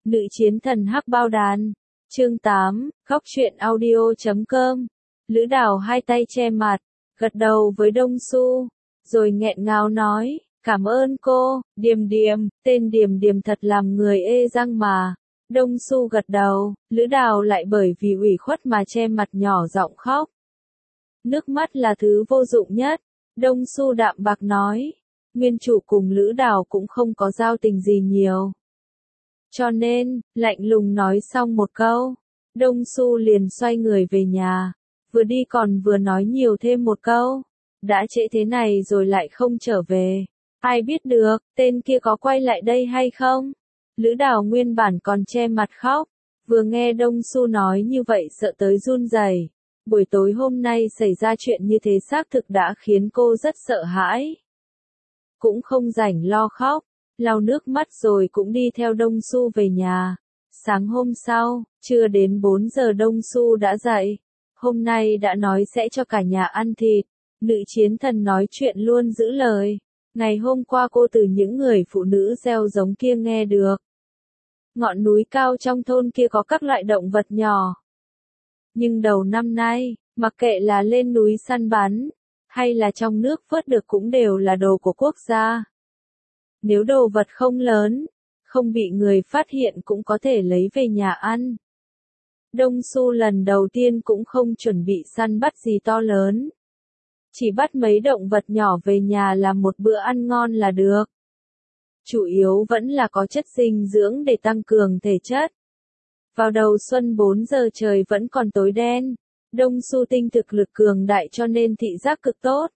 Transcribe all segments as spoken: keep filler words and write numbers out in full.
Nữ chiến thần hắc bao đàn. Chương tám, Góc truyện audio chấm com. Lữ Đào hai tay che mặt, gật đầu với Đông Xu, rồi nghẹn ngào nói, cảm ơn cô, Điềm Điềm, tên Điềm Điềm thật làm người ê răng mà. Đông Xu gật đầu, Lữ Đào lại bởi vì ủy khuất mà che mặt nhỏ giọng khóc. Nước mắt là thứ vô dụng nhất, Đông Xu đạm bạc nói. Nguyên chủ cùng Lữ Đào cũng không có giao tình gì nhiều. Cho nên, lạnh lùng nói xong một câu, Đông Xu liền xoay người về nhà, vừa đi còn vừa nói nhiều thêm một câu, đã trễ thế này rồi lại không trở về, ai biết được, tên kia có quay lại đây hay không? Lữ Đào nguyên bản còn che mặt khóc, vừa nghe Đông Xu nói như vậy sợ tới run rẩy. Buổi tối hôm nay xảy ra chuyện như thế xác thực đã khiến cô rất sợ hãi. Cũng không rảnh lo khóc, lau nước mắt rồi cũng đi theo Đông Xu về nhà. Sáng hôm sau, chưa đến bốn giờ Đông Xu đã dậy. Hôm nay đã nói sẽ cho cả nhà ăn thịt. Nữ chiến thần nói chuyện luôn giữ lời. Ngày hôm qua cô từ những người phụ nữ gieo giống kia nghe được. Ngọn núi cao trong thôn kia có các loại động vật nhỏ. Nhưng đầu năm nay, mặc kệ là lên núi săn bắn, hay là trong nước vớt được cũng đều là đồ của quốc gia. Nếu đồ vật không lớn, không bị người phát hiện cũng có thể lấy về nhà ăn. Đông Xu lần đầu tiên cũng không chuẩn bị săn bắt gì to lớn. Chỉ bắt mấy động vật nhỏ về nhà làm một bữa ăn ngon là được. Chủ yếu vẫn là có chất dinh dưỡng để tăng cường thể chất. Vào đầu xuân bốn giờ trời vẫn còn tối đen. Đông Xu tinh thực lực cường đại cho nên thị giác cực tốt.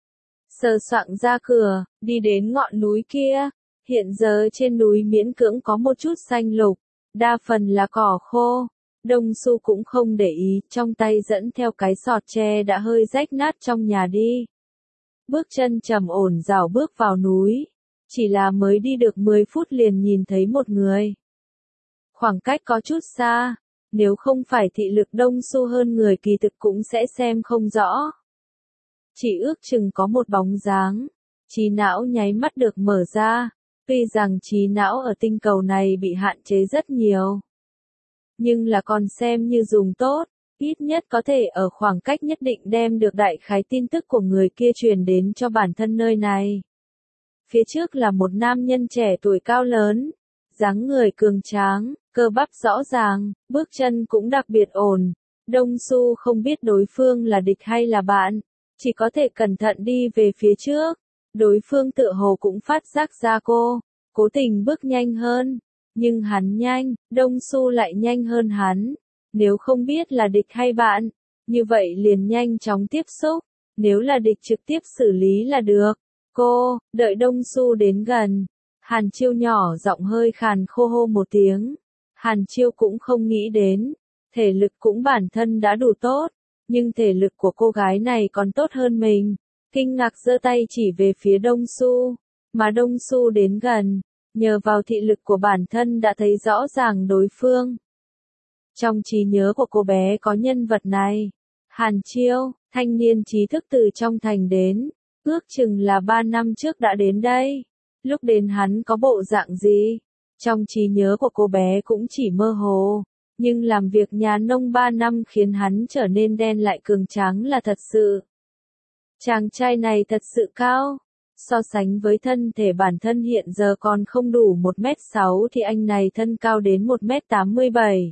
Sờ soạng ra cửa, đi đến ngọn núi kia. Hiện giờ trên núi miễn cưỡng có một chút xanh lục, đa phần là cỏ khô. Đông Xu cũng không để ý, trong tay dẫn theo cái sọt tre đã hơi rách nát trong nhà đi. Bước chân trầm ổn rảo bước vào núi. Chỉ là mới đi được mười phút liền nhìn thấy một người. Khoảng cách có chút xa, nếu không phải thị lực Đông Xu hơn người kỳ thực cũng sẽ xem không rõ. Chỉ ước chừng có một bóng dáng, trí não nháy mắt được mở ra, tuy rằng trí não ở tinh cầu này bị hạn chế rất nhiều. Nhưng là còn xem như dùng tốt, ít nhất có thể ở khoảng cách nhất định đem được đại khái tin tức của người kia truyền đến cho bản thân nơi này. Phía trước là một nam nhân trẻ tuổi cao lớn, dáng người cường tráng, cơ bắp rõ ràng, bước chân cũng đặc biệt ổn. Đông Xu không biết đối phương là địch hay là bạn, chỉ có thể cẩn thận đi về phía trước. Đối phương tựa hồ cũng phát giác ra cô, cố tình bước nhanh hơn, nhưng hắn nhanh, Đông Xu lại nhanh hơn hắn. Nếu không biết là địch hay bạn, như vậy liền nhanh chóng tiếp xúc, nếu là địch trực tiếp xử lý là được. Cô, đợi Đông Xu đến gần, Hàn Chiêu nhỏ giọng hơi khàn khô hô một tiếng. Hàn Chiêu cũng không nghĩ đến, thể lực cũng bản thân đã đủ tốt, nhưng thể lực của cô gái này còn tốt hơn mình. Kinh ngạc giơ tay chỉ về phía Đông Xu, mà Đông Xu đến gần, nhờ vào thị lực của bản thân đã thấy rõ ràng đối phương. Trong trí nhớ của cô bé có nhân vật này, Hàn Chiêu, thanh niên trí thức từ trong thành đến, ước chừng là ba năm trước đã đến đây. Lúc đến hắn có bộ dạng gì? Trong trí nhớ của cô bé cũng chỉ mơ hồ, nhưng làm việc nhà nông ba năm khiến hắn trở nên đen lại cường tráng là thật sự. Chàng trai này thật sự cao, so sánh với thân thể bản thân hiện giờ còn không đủ một mét sáu thì anh này thân cao đến một mét tám mươi bảy.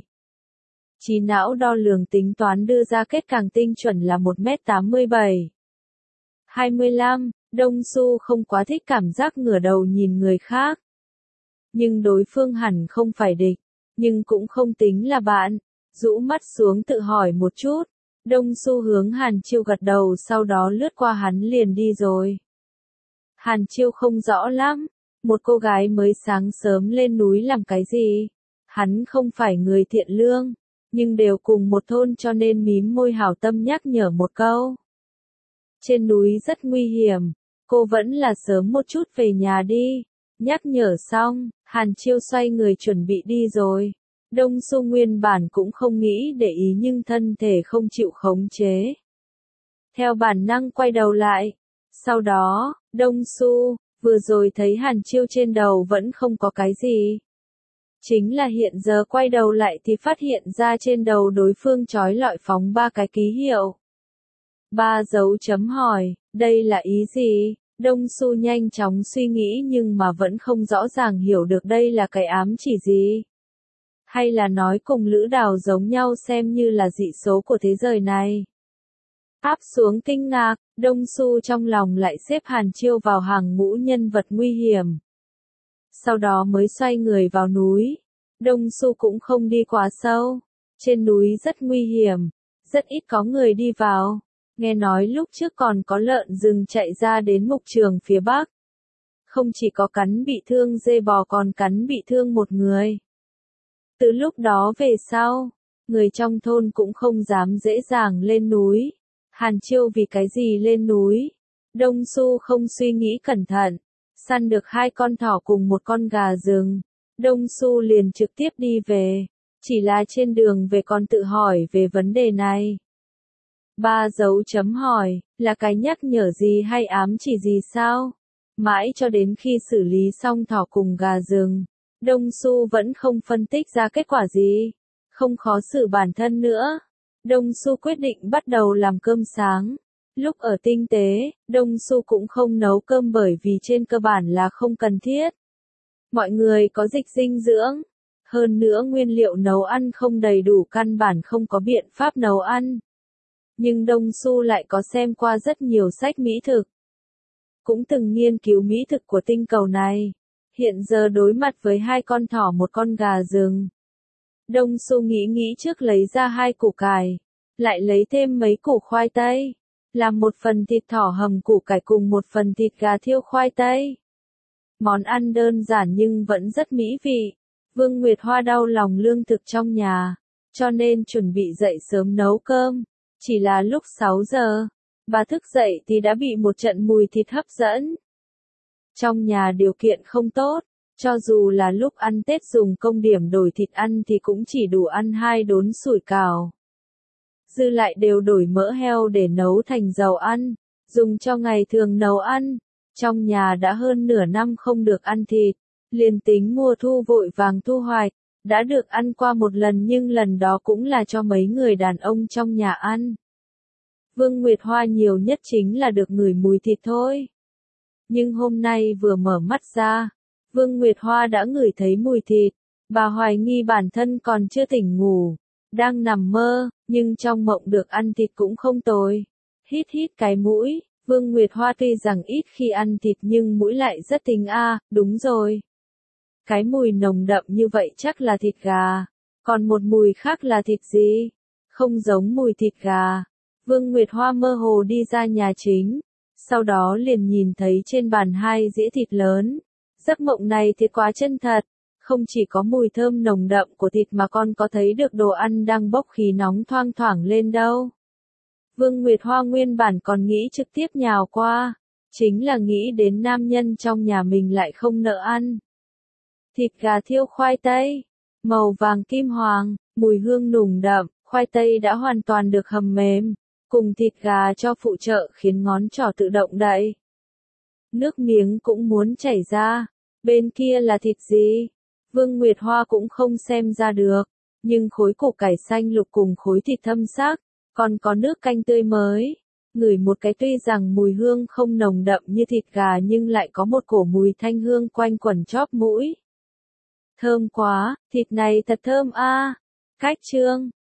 Trí não đo lường tính toán đưa ra kết càng tinh chuẩn là một mét tám mươi bảy. hai mươi lăm, Đông Xu không quá thích cảm giác ngửa đầu nhìn người khác. Nhưng đối phương hẳn không phải địch, nhưng cũng không tính là bạn. Rũ mắt xuống tự hỏi một chút, Đông Xu hướng Hàn Chiêu gật đầu sau đó lướt qua hắn liền đi rồi. Hàn Chiêu không rõ lắm, một cô gái mới sáng sớm lên núi làm cái gì? Hắn không phải người thiện lương, nhưng đều cùng một thôn cho nên mím môi hảo tâm nhắc nhở một câu. Trên núi rất nguy hiểm, cô vẫn là sớm một chút về nhà đi. Nhắc nhở xong, Hàn Chiêu xoay người chuẩn bị đi rồi. Đông Xu nguyên bản cũng không nghĩ để ý nhưng thân thể không chịu khống chế. Theo bản năng quay đầu lại. Sau đó, Đông Xu, vừa rồi thấy Hàn Chiêu trên đầu vẫn không có cái gì. Chính là hiện giờ quay đầu lại thì phát hiện ra trên đầu đối phương trói lọi phóng ba cái ký hiệu. Ba dấu chấm hỏi, đây là ý gì? Đông Xu nhanh chóng suy nghĩ nhưng mà vẫn không rõ ràng hiểu được đây là cái ám chỉ gì. Hay là nói cùng Lữ Đào giống nhau xem như là dị số của thế giới này. Áp xuống kinh ngạc, Đông Xu trong lòng lại xếp Hàn Chiêu vào hàng ngũ nhân vật nguy hiểm. Sau đó mới xoay người vào núi. Đông Xu cũng không đi quá sâu. Trên núi rất nguy hiểm, rất ít có người đi vào. Nghe nói lúc trước còn có lợn rừng chạy ra đến mục trường phía bắc. Không chỉ có cắn bị thương dê bò còn cắn bị thương một người. Từ lúc đó về sau, người trong thôn cũng không dám dễ dàng lên núi. Hàn Chiêu vì cái gì lên núi? Đông Xu không suy nghĩ cẩn thận. Săn được hai con thỏ cùng một con gà rừng. Đông Xu liền trực tiếp đi về. Chỉ là trên đường về còn tự hỏi về vấn đề này. Ba dấu chấm hỏi, là cái nhắc nhở gì hay ám chỉ gì sao? Mãi cho đến khi xử lý xong thỏ cùng gà rừng, Đông Xu vẫn không phân tích ra kết quả gì. Không khó xử bản thân nữa. Đông Xu quyết định bắt đầu làm cơm sáng. Lúc ở tinh tế, Đông Xu cũng không nấu cơm bởi vì trên cơ bản là không cần thiết. Mọi người có dịch dinh dưỡng. Hơn nữa nguyên liệu nấu ăn không đầy đủ căn bản không có biện pháp nấu ăn. Nhưng Đông Xu lại có xem qua rất nhiều sách mỹ thực. Cũng từng nghiên cứu mỹ thực của tinh cầu này. Hiện giờ đối mặt với hai con thỏ một con gà rừng. Đông Xu nghĩ nghĩ trước lấy ra hai củ cải. Lại lấy thêm mấy củ khoai tây. Làm một phần thịt thỏ hầm củ cải cùng một phần thịt gà thiêu khoai tây. Món ăn đơn giản nhưng vẫn rất mỹ vị. Vương Nguyệt Hoa đau lòng lương thực trong nhà. Cho nên chuẩn bị dậy sớm nấu cơm. Chỉ là lúc sáu giờ, bà thức dậy thì đã bị một trận mùi thịt hấp dẫn. Trong nhà điều kiện không tốt, cho dù là lúc ăn Tết dùng công điểm đổi thịt ăn thì cũng chỉ đủ ăn hai đốn sủi cảo. Dư lại đều đổi mỡ heo để nấu thành dầu ăn, dùng cho ngày thường nấu ăn. Trong nhà đã hơn nửa năm không được ăn thịt, liền tính mùa thu vội vàng thu hoạch. Đã được ăn qua một lần nhưng lần đó cũng là cho mấy người đàn ông trong nhà ăn. Vương Nguyệt Hoa nhiều nhất chính là được ngửi mùi thịt thôi. Nhưng hôm nay vừa mở mắt ra, Vương Nguyệt Hoa đã ngửi thấy mùi thịt. Bà hoài nghi bản thân còn chưa tỉnh ngủ, đang nằm mơ, nhưng trong mộng được ăn thịt cũng không tồi. Hít hít cái mũi, Vương Nguyệt Hoa tuy rằng ít khi ăn thịt nhưng mũi lại rất tinh a, đúng rồi. Cái mùi nồng đậm như vậy chắc là thịt gà. Còn một mùi khác là thịt gì? Không giống mùi thịt gà. Vương Nguyệt Hoa mơ hồ đi ra nhà chính. Sau đó liền nhìn thấy trên bàn hai dĩa thịt lớn. Giấc mộng này thì quá chân thật. Không chỉ có mùi thơm nồng đậm của thịt mà con có thấy được đồ ăn đang bốc khí nóng thoang thoảng lên đâu. Vương Nguyệt Hoa nguyên bản còn nghĩ trực tiếp nhào qua. Chính là nghĩ đến nam nhân trong nhà mình lại không nợ ăn. Thịt gà thiêu khoai tây, màu vàng kim hoàng, mùi hương nùng đậm, khoai tây đã hoàn toàn được hầm mềm, cùng thịt gà cho phụ trợ khiến ngón trỏ tự động đậy. Nước miếng cũng muốn chảy ra, bên kia là thịt gì? Vương Nguyệt Hoa cũng không xem ra được, nhưng khối củ cải xanh lục cùng khối thịt thâm sắc, còn có nước canh tươi mới. Ngửi một cái tuy rằng mùi hương không nồng đậm như thịt gà nhưng lại có một cổ mùi thanh hương quanh quẩn chóp mũi. Thơm quá, thịt này thật thơm a. Cách chương